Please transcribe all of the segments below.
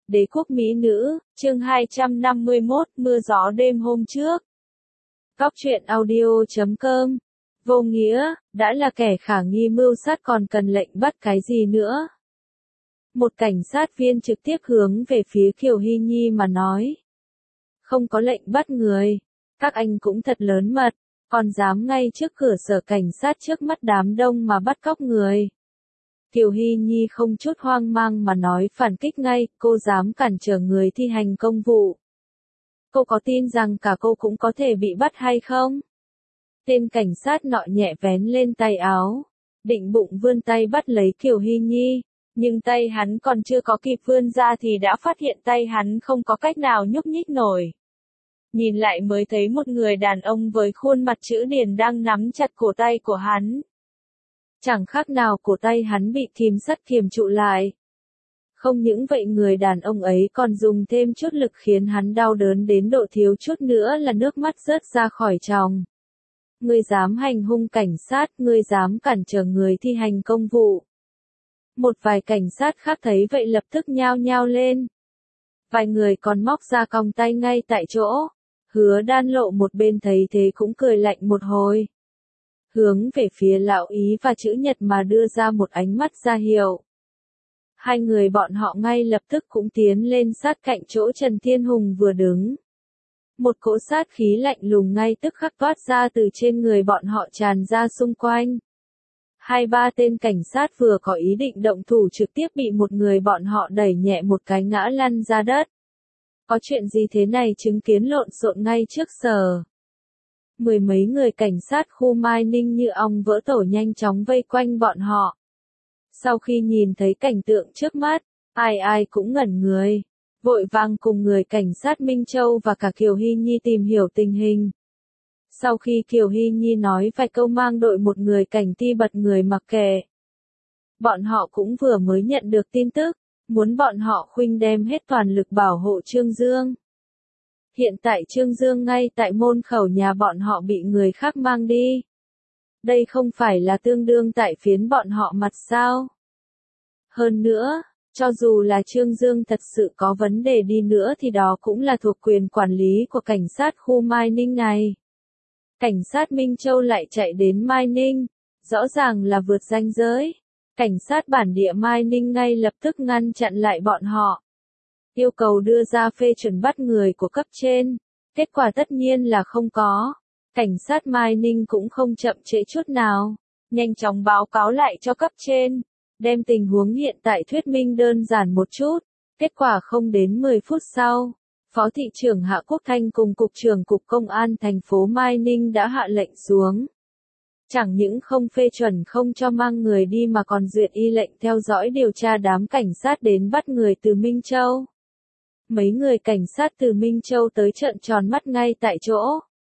Đế quốc mỹ nữ, chương 251, mưa gió đêm hôm trước. Góc truyện audio.com. Vô nghĩa, đã là kẻ khả nghi mưu sát còn cần lệnh bắt cái gì nữa? Một cảnh sát viên trực tiếp hướng về phía Kiều Hy Nhi mà nói. Không có lệnh bắt người. Các anh cũng thật lớn mật, còn dám ngay trước cửa sở cảnh sát trước mắt đám đông mà bắt cóc người. Kiều Hy Nhi không chút hoang mang mà nói phản kích ngay, cô dám cản trở người thi hành công vụ. Cô có tin rằng cả cô cũng có thể bị bắt hay không? Tên cảnh sát nọ nhẹ vén lên tay áo, định bụng vươn tay bắt lấy Kiều Hy Nhi, nhưng tay hắn còn chưa có kịp vươn ra thì đã phát hiện tay hắn không có cách nào nhúc nhích nổi. Nhìn lại mới thấy một người đàn ông với khuôn mặt chữ điền đang nắm chặt cổ tay của hắn. Chẳng khác nào cổ tay hắn bị kìm sắt kiềm trụ lại. Không những vậy người đàn ông ấy còn dùng thêm chút lực khiến hắn đau đớn đến độ thiếu chút nữa là nước mắt rớt ra khỏi tròng. Ngươi dám hành hung cảnh sát, ngươi dám cản trở người thi hành công vụ. Một vài cảnh sát khác thấy vậy lập tức nhao nhao lên. Vài người còn móc ra còng tay ngay tại chỗ. Hứa Đan Lộ một bên thấy thế cũng cười lạnh một hồi. Hướng về phía Lão Ý và chữ Nhật mà đưa ra một ánh mắt ra hiệu. Hai người bọn họ ngay lập tức cũng tiến lên sát cạnh chỗ Trần Thiên Hùng vừa đứng. Một cỗ sát khí lạnh lùng ngay tức khắc toát ra từ trên người bọn họ tràn ra xung quanh. Hai ba tên cảnh sát vừa có ý định động thủ trực tiếp bị một người bọn họ đẩy nhẹ một cái ngã lăn ra đất. Có chuyện gì thế này chứng kiến lộn xộn ngay trước sở. Mười mấy người cảnh sát khu Mai Ninh như ong vỡ tổ nhanh chóng vây quanh bọn họ. Sau khi nhìn thấy cảnh tượng trước mắt, ai cũng ngẩn người, vội vàng cùng người cảnh sát Minh Châu và cả Kiều Hy Nhi tìm hiểu tình hình. Sau khi Kiều Hy Nhi nói vài câu mang đội một người cảnh ti bật người mặc kệ. Bọn họ cũng vừa mới nhận được tin tức, muốn bọn họ khuynh đem hết toàn lực bảo hộ Trương Dương. Hiện tại Trương Dương ngay tại môn khẩu nhà bọn họ bị người khác mang đi. Đây không phải là tương đương tại phiến bọn họ mặt sao? Hơn nữa, cho dù là Trương Dương thật sự có vấn đề đi nữa thì đó cũng là thuộc quyền quản lý của cảnh sát khu Mai Ninh này. Cảnh sát Minh Châu lại chạy đến Mai Ninh, rõ ràng là vượt ranh giới. Cảnh sát bản địa Mai Ninh ngay lập tức ngăn chặn lại bọn họ. Yêu cầu đưa ra phê chuẩn bắt người của cấp trên. Kết quả tất nhiên là không có. Cảnh sát Mai Ninh cũng không chậm trễ chút nào. Nhanh chóng báo cáo lại cho cấp trên. Đem tình huống hiện tại thuyết minh đơn giản một chút. Kết quả không đến 10 phút sau. Phó thị trưởng Hạ Quốc Thanh cùng cục trưởng cục công an thành phố Mai Ninh đã hạ lệnh xuống. Chẳng những không phê chuẩn không cho mang người đi mà còn duyệt y lệnh theo dõi điều tra đám cảnh sát đến bắt người từ Minh Châu. Mấy người cảnh sát từ Minh Châu tới trợn tròn mắt ngay tại chỗ.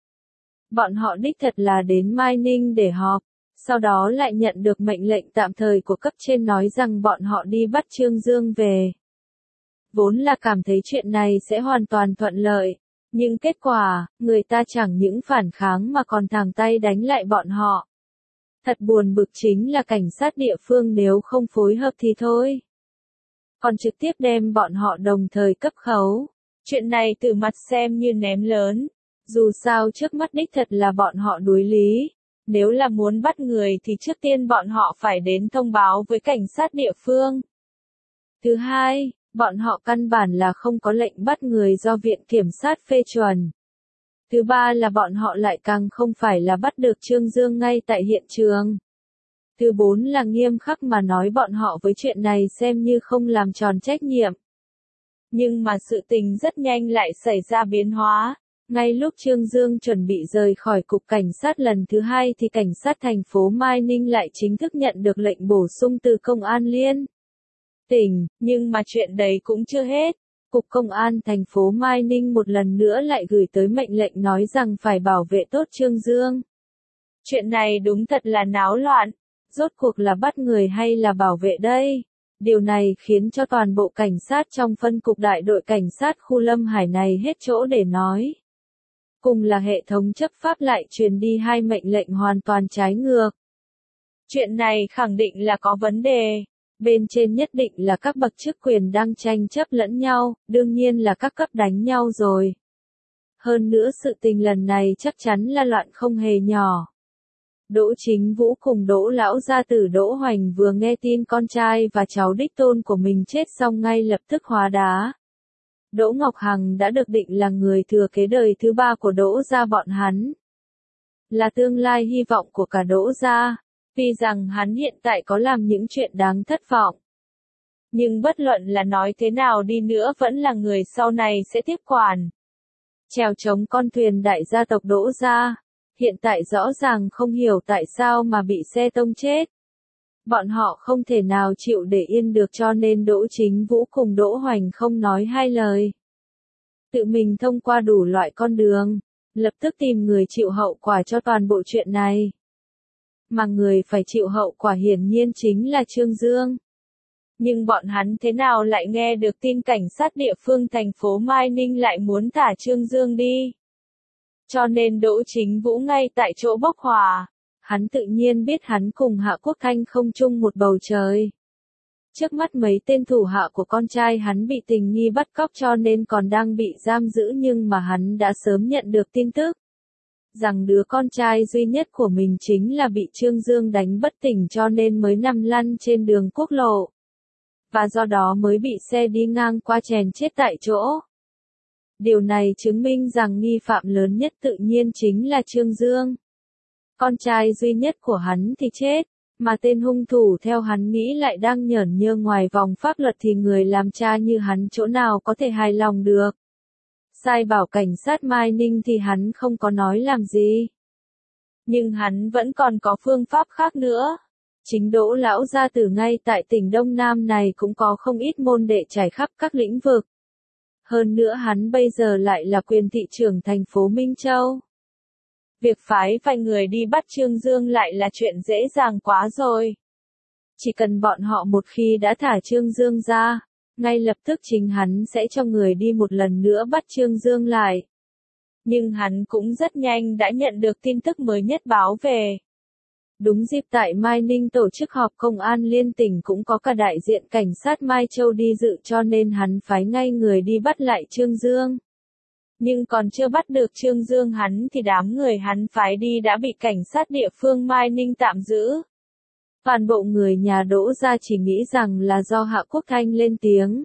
Bọn họ đích thật là đến Mai Ninh để họp, sau đó lại nhận được mệnh lệnh tạm thời của cấp trên nói rằng bọn họ đi bắt Trương Dương về. Vốn là cảm thấy chuyện này sẽ hoàn toàn thuận lợi, nhưng kết quả, người ta chẳng những phản kháng mà còn thẳng tay đánh lại bọn họ. Thật buồn bực chính là cảnh sát địa phương nếu không phối hợp thì thôi. Còn trực tiếp đem bọn họ đồng thời cấp khấu. Chuyện này từ mặt xem như ném lớn. Dù sao trước mắt đích thật là bọn họ đuối lý. Nếu là muốn bắt người thì trước tiên bọn họ phải đến thông báo với cảnh sát địa phương. Thứ hai, bọn họ căn bản là không có lệnh bắt người do viện kiểm sát phê chuẩn. Thứ ba là bọn họ lại càng không phải là bắt được Trương Dương ngay tại hiện trường. Thứ bốn là nghiêm khắc mà nói bọn họ với chuyện này xem như không làm tròn trách nhiệm. Nhưng mà sự tình rất nhanh lại xảy ra biến hóa. Ngay lúc Trương Dương chuẩn bị rời khỏi cục cảnh sát lần thứ hai thì cảnh sát thành phố Mai Ninh lại chính thức nhận được lệnh bổ sung từ công an liên tỉnh, nhưng mà chuyện đấy cũng chưa hết. Cục Công an thành phố Mai Ninh một lần nữa lại gửi tới mệnh lệnh nói rằng phải bảo vệ tốt Trương Dương. Chuyện này đúng thật là náo loạn. Rốt cuộc là bắt người hay là bảo vệ đây? Điều này khiến cho toàn bộ cảnh sát trong phân cục đại đội cảnh sát khu Lâm Hải này hết chỗ để nói. Cùng là hệ thống chấp pháp lại truyền đi hai mệnh lệnh hoàn toàn trái ngược. Chuyện này khẳng định là có vấn đề. Bên trên nhất định là các bậc chức quyền đang tranh chấp lẫn nhau, đương nhiên là các cấp đánh nhau rồi. Hơn nữa sự tình lần này chắc chắn là loạn không hề nhỏ. Đỗ Chính Vũ cùng Đỗ lão gia tử Đỗ Hoành vừa nghe tin con trai và cháu đích tôn của mình chết xong ngay lập tức hóa đá. Đỗ Ngọc Hằng đã được định là người thừa kế đời thứ ba của Đỗ gia bọn hắn. Là tương lai hy vọng của cả Đỗ gia, vì rằng hắn hiện tại có làm những chuyện đáng thất vọng. Nhưng bất luận là nói thế nào đi nữa vẫn là người sau này sẽ tiếp quản. Chèo chống con thuyền đại gia tộc Đỗ gia, hiện tại rõ ràng không hiểu tại sao mà bị xe tông chết. Bọn họ không thể nào chịu để yên được cho nên Đỗ Chính Vũ cùng Đỗ Hoành không nói hai lời. Tự mình thông qua đủ loại con đường, lập tức tìm người chịu hậu quả cho toàn bộ chuyện này. Mà người phải chịu hậu quả hiển nhiên chính là Trương Dương. Nhưng bọn hắn thế nào lại nghe được tin cảnh sát địa phương thành phố Mai Ninh lại muốn thả Trương Dương đi. Cho nên Đỗ Chính Vũ ngay tại chỗ bốc hỏa. Hắn tự nhiên biết hắn cùng Hạ Quốc Thanh không chung một bầu trời. Trước mắt mấy tên thủ hạ của con trai hắn bị tình nghi bắt cóc cho nên còn đang bị giam giữ nhưng mà hắn đã sớm nhận được tin tức. Rằng đứa con trai duy nhất của mình chính là bị Trương Dương đánh bất tỉnh cho nên mới nằm lăn trên đường quốc lộ. Và do đó mới bị xe đi ngang qua chèn chết tại chỗ. Điều này chứng minh rằng nghi phạm lớn nhất tự nhiên chính là Trương Dương. Con trai duy nhất của hắn thì chết, mà tên hung thủ theo hắn nghĩ lại đang nhởn nhơ ngoài vòng pháp luật thì người làm cha như hắn chỗ nào có thể hài lòng được. Sai bảo cảnh sát Mai Ninh thì hắn không có nói làm gì. Nhưng hắn vẫn còn có phương pháp khác nữa. Chính Đỗ lão gia tử ngay tại tỉnh Đông Nam này cũng có không ít môn đệ trải khắp các lĩnh vực. Hơn nữa hắn bây giờ lại là quyền thị trưởng thành phố Minh Châu. Việc phái vài người đi bắt Trương Dương lại là chuyện dễ dàng quá rồi. Chỉ cần bọn họ một khi đã thả Trương Dương ra, ngay lập tức chính hắn sẽ cho người đi một lần nữa bắt Trương Dương lại. Nhưng hắn cũng rất nhanh đã nhận được tin tức mới nhất báo về. Đúng dịp tại Mai Ninh tổ chức họp công an liên tỉnh cũng có cả đại diện cảnh sát Mai Châu đi dự cho nên hắn phái ngay người đi bắt lại Trương Dương. Nhưng còn chưa bắt được Trương Dương hắn thì đám người hắn phái đi đã bị cảnh sát địa phương Mai Ninh tạm giữ. Toàn bộ người nhà Đỗ gia chỉ nghĩ rằng là do Hạ Quốc Thanh lên tiếng.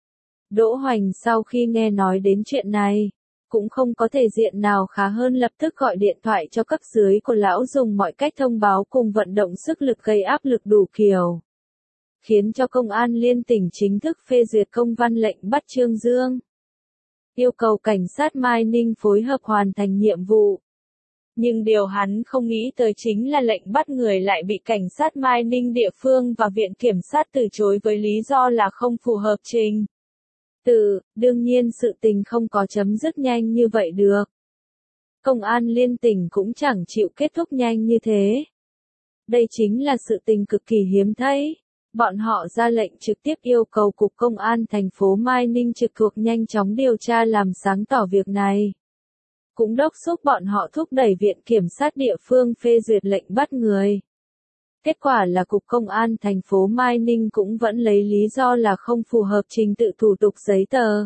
Đỗ Hoành sau khi nghe nói đến chuyện này, cũng không có thể diện nào khá hơn lập tức gọi điện thoại cho cấp dưới của lão dùng mọi cách thông báo cùng vận động sức lực gây áp lực đủ kiểu. Khiến cho công an liên tỉnh chính thức phê duyệt công văn lệnh bắt Trương Dương. Yêu cầu cảnh sát Mai Ninh phối hợp hoàn thành nhiệm vụ. Nhưng điều hắn không nghĩ tới chính là lệnh bắt người lại bị cảnh sát Mai Ninh địa phương và viện kiểm sát từ chối với lý do là không phù hợp trình tự. Đương nhiên sự tình không có chấm dứt nhanh như vậy được. Công an liên tỉnh cũng chẳng chịu kết thúc nhanh như thế. Đây chính là sự tình cực kỳ hiếm thấy. Bọn họ ra lệnh trực tiếp yêu cầu Cục Công an thành phố Mai Ninh trực thuộc nhanh chóng điều tra làm sáng tỏ việc này. Cũng đốc thúc bọn họ thúc đẩy viện kiểm sát địa phương phê duyệt lệnh bắt người. Kết quả là Cục Công an thành phố Mai Ninh cũng vẫn lấy lý do là không phù hợp trình tự thủ tục giấy tờ.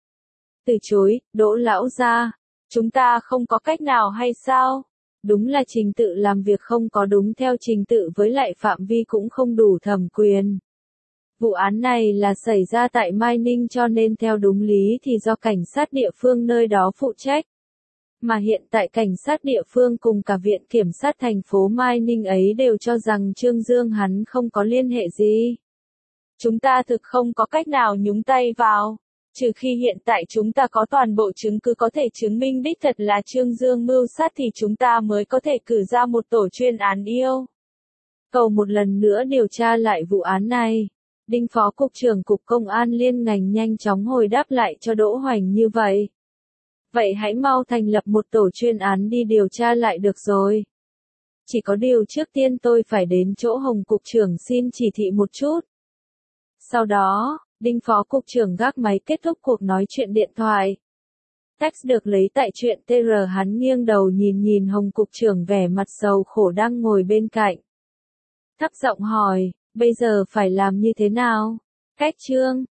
Từ chối, Đỗ lão gia, chúng ta không có cách nào hay sao? Đúng là trình tự làm việc không có đúng theo trình tự với lại phạm vi cũng không đủ thẩm quyền. Vụ án này là xảy ra tại Mai Ninh cho nên theo đúng lý thì do cảnh sát địa phương nơi đó phụ trách. Mà hiện tại cảnh sát địa phương cùng cả viện kiểm sát thành phố Mai Ninh ấy đều cho rằng Trương Dương hắn không có liên hệ gì. Chúng ta thực không có cách nào nhúng tay vào. Trừ khi hiện tại chúng ta có toàn bộ chứng cứ có thể chứng minh đích thật là Trương Dương mưu sát thì chúng ta mới có thể cử ra một tổ chuyên án yêu cầu một lần nữa điều tra lại vụ án này. Đinh Phó Cục trưởng Cục Công an liên ngành nhanh chóng hồi đáp lại cho Đỗ Hoành như vậy. Vậy hãy mau thành lập một tổ chuyên án đi điều tra lại được rồi. Chỉ có điều trước tiên tôi phải đến chỗ Hồng Cục trưởng xin chỉ thị một chút. Sau đó, Đinh Phó Cục trưởng gác máy kết thúc cuộc nói chuyện điện thoại. Text được lấy tại chuyện TR hắn nghiêng đầu nhìn Hồng Cục trưởng vẻ mặt sầu khổ đang ngồi bên cạnh. Thấp giọng hỏi, Bây giờ phải làm như thế nào? Cách chương